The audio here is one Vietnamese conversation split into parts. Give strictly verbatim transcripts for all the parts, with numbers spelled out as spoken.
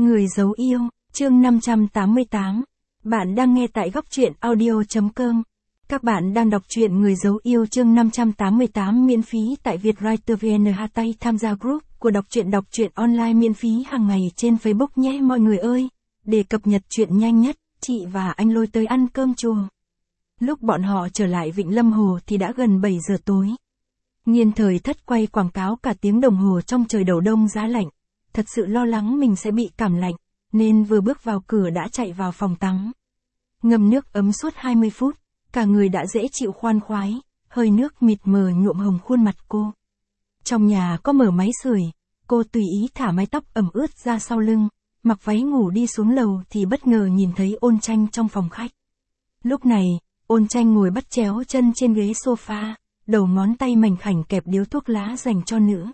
Người giấu yêu, chương năm trăm tám mươi tám. Bạn đang nghe tại góc truyện audio.com. Các bạn đang đọc truyện Người giấu yêu chương năm trăm tám mươi tám miễn phí tại Vietwriter vê en. Tay tham gia group của đọc truyện đọc truyện online miễn phí hàng ngày trên Facebook nhé mọi người ơi. Để cập nhật truyện nhanh nhất, chị và anh Lôi tới ăn cơm chùa. Lúc bọn họ trở lại Vịnh Lâm Hồ thì đã gần bảy giờ tối. Nhiên Thời Thất quay quảng cáo cả tiếng đồng hồ trong trời đầu đông giá lạnh. Thật sự lo lắng mình sẽ bị cảm lạnh, nên vừa bước vào cửa đã chạy vào phòng tắm. Ngâm nước ấm suốt hai mươi phút, cả người đã dễ chịu khoan khoái, hơi nước mịt mờ nhuộm hồng khuôn mặt cô. Trong nhà có mở máy sưởi, cô tùy ý thả mái tóc ẩm ướt ra sau lưng, mặc váy ngủ đi xuống lầu thì bất ngờ nhìn thấy Ôn Tranh trong phòng khách. Lúc này, Ôn Tranh ngồi bắt chéo chân trên ghế sofa, đầu ngón tay mảnh khảnh kẹp điếu thuốc lá dành cho nữ.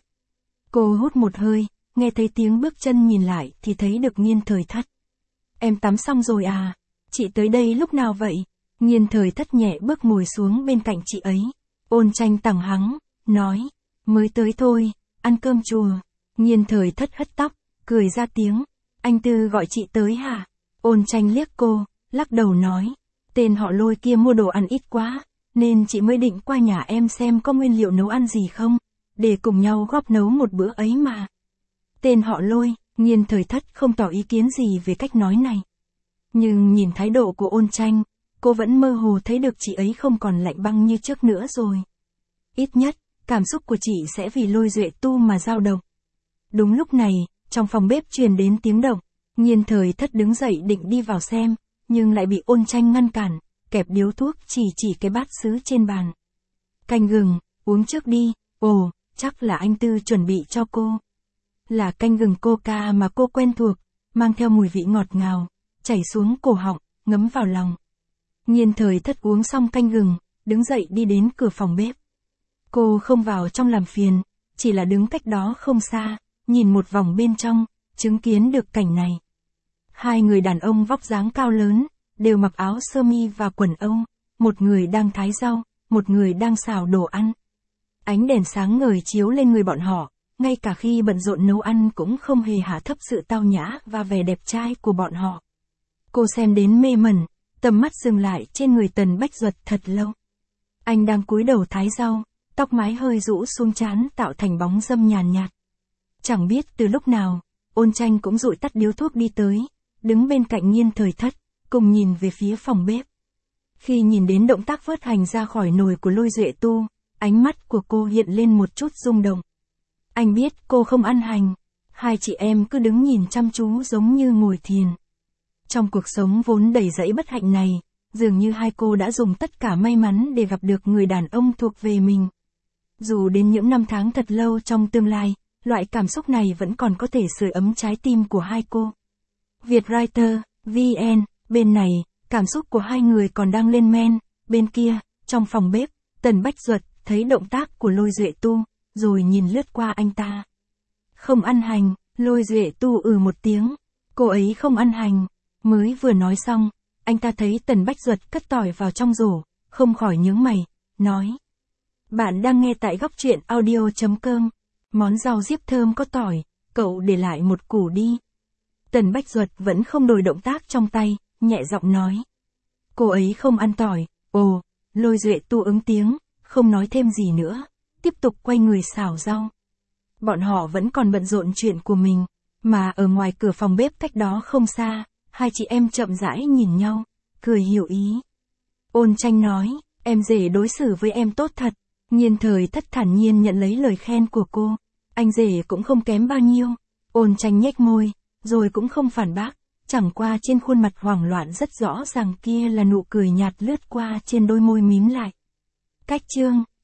Cô hút một hơi, nghe thấy tiếng bước chân nhìn lại thì thấy được Nhiên Thời Thất. Em tắm xong rồi à? Chị tới đây lúc nào vậy? Nhiên Thời Thất nhẹ bước ngồi xuống bên cạnh chị ấy. Ôn Tranh tằng hắng, nói, mới tới thôi, ăn cơm chùa. Nhiên Thời Thất hất tóc, cười ra tiếng, anh Tư gọi chị tới hả? Ôn Tranh liếc cô, lắc đầu nói, tên họ Lôi kia mua đồ ăn ít quá, nên chị mới định qua nhà em xem có nguyên liệu nấu ăn gì không, để cùng nhau góp nấu một bữa ấy mà. Tên họ Lôi, Nhiên Thời Thất không tỏ ý kiến gì về cách nói này. Nhưng nhìn thái độ của Ôn Tranh, cô vẫn mơ hồ thấy được chị ấy không còn lạnh băng như trước nữa rồi. Ít nhất, cảm xúc của chị sẽ vì Lôi Duệ Tu mà dao động. Đúng lúc này, trong phòng bếp truyền đến tiếng động, Nhiên Thời Thất đứng dậy định đi vào xem, nhưng lại bị Ôn Tranh ngăn cản, kẹp điếu thuốc chỉ chỉ cái bát sứ trên bàn. Canh gừng, uống trước đi, ồ, chắc là anh Tư chuẩn bị cho cô. Là canh gừng coca mà cô quen thuộc, mang theo mùi vị ngọt ngào, chảy xuống cổ họng, ngấm vào lòng. Nhiên Thời Thất uống xong canh gừng, đứng dậy đi đến cửa phòng bếp. Cô không vào trong làm phiền, chỉ là đứng cách đó không xa, nhìn một vòng bên trong, chứng kiến được cảnh này. Hai người đàn ông vóc dáng cao lớn, đều mặc áo sơ mi và quần âu, một người đang thái rau, một người đang xào đồ ăn. Ánh đèn sáng ngời chiếu lên người bọn họ, ngay cả khi bận rộn nấu ăn cũng không hề hạ thấp sự tao nhã và vẻ đẹp trai của bọn họ. Cô xem đến mê mẩn, tầm mắt dừng lại trên người Tần Bách Duật thật lâu. Anh đang cúi đầu thái rau, tóc mái hơi rũ xuống trán tạo thành bóng râm nhàn nhạt. Chẳng biết từ lúc nào, Ôn Tranh cũng dụi tắt điếu thuốc đi tới, đứng bên cạnh Nhiên Thời Thất, cùng nhìn về phía phòng bếp. Khi nhìn đến động tác vớt hành ra khỏi nồi của Lôi Duệ Tu, ánh mắt của cô hiện lên một chút rung động. Anh biết cô không ăn hành, hai chị em cứ đứng nhìn chăm chú giống như ngồi thiền. Trong cuộc sống vốn đầy rẫy bất hạnh này, dường như hai cô đã dùng tất cả may mắn để gặp được người đàn ông thuộc về mình. Dù đến những năm tháng thật lâu trong tương lai, loại cảm xúc này vẫn còn có thể sưởi ấm trái tim của hai cô. Vietwriter, vê en, bên này, cảm xúc của hai người còn đang lên men, bên kia, trong phòng bếp, Tần Bách Duật thấy động tác của Lôi Duệ Tu, rồi nhìn lướt qua anh ta. Không ăn hành, Lôi Duệ Tu ừ một tiếng, cô ấy không ăn hành. Mới vừa nói xong, anh ta thấy Tần Bách Duật cất tỏi vào trong rổ, không khỏi nhướng mày, nói. Bạn đang nghe tại góc truyện audio.com, món rau diếp thơm có tỏi, cậu để lại một củ đi. Tần Bách Duật vẫn không đổi động tác trong tay, nhẹ giọng nói. Cô ấy không ăn tỏi, ồ, Lôi Duệ Tu ứng tiếng, không nói thêm gì nữa, tiếp tục quay người xào rau. Bọn họ vẫn còn bận rộn chuyện của mình, mà ở ngoài cửa phòng bếp cách đó không xa, hai chị em chậm rãi nhìn nhau, cười hiểu ý. Ôn Tranh nói, em rể đối xử với em tốt thật. Nhiên Thời Thất thản nhiên nhận lấy lời khen của cô, anh rể cũng không kém bao nhiêu. Ôn Tranh nhếch môi, rồi cũng không phản bác, chẳng qua trên khuôn mặt hoảng loạn rất rõ ràng kia là nụ cười nhạt lướt qua trên đôi môi mím lại. Cách chương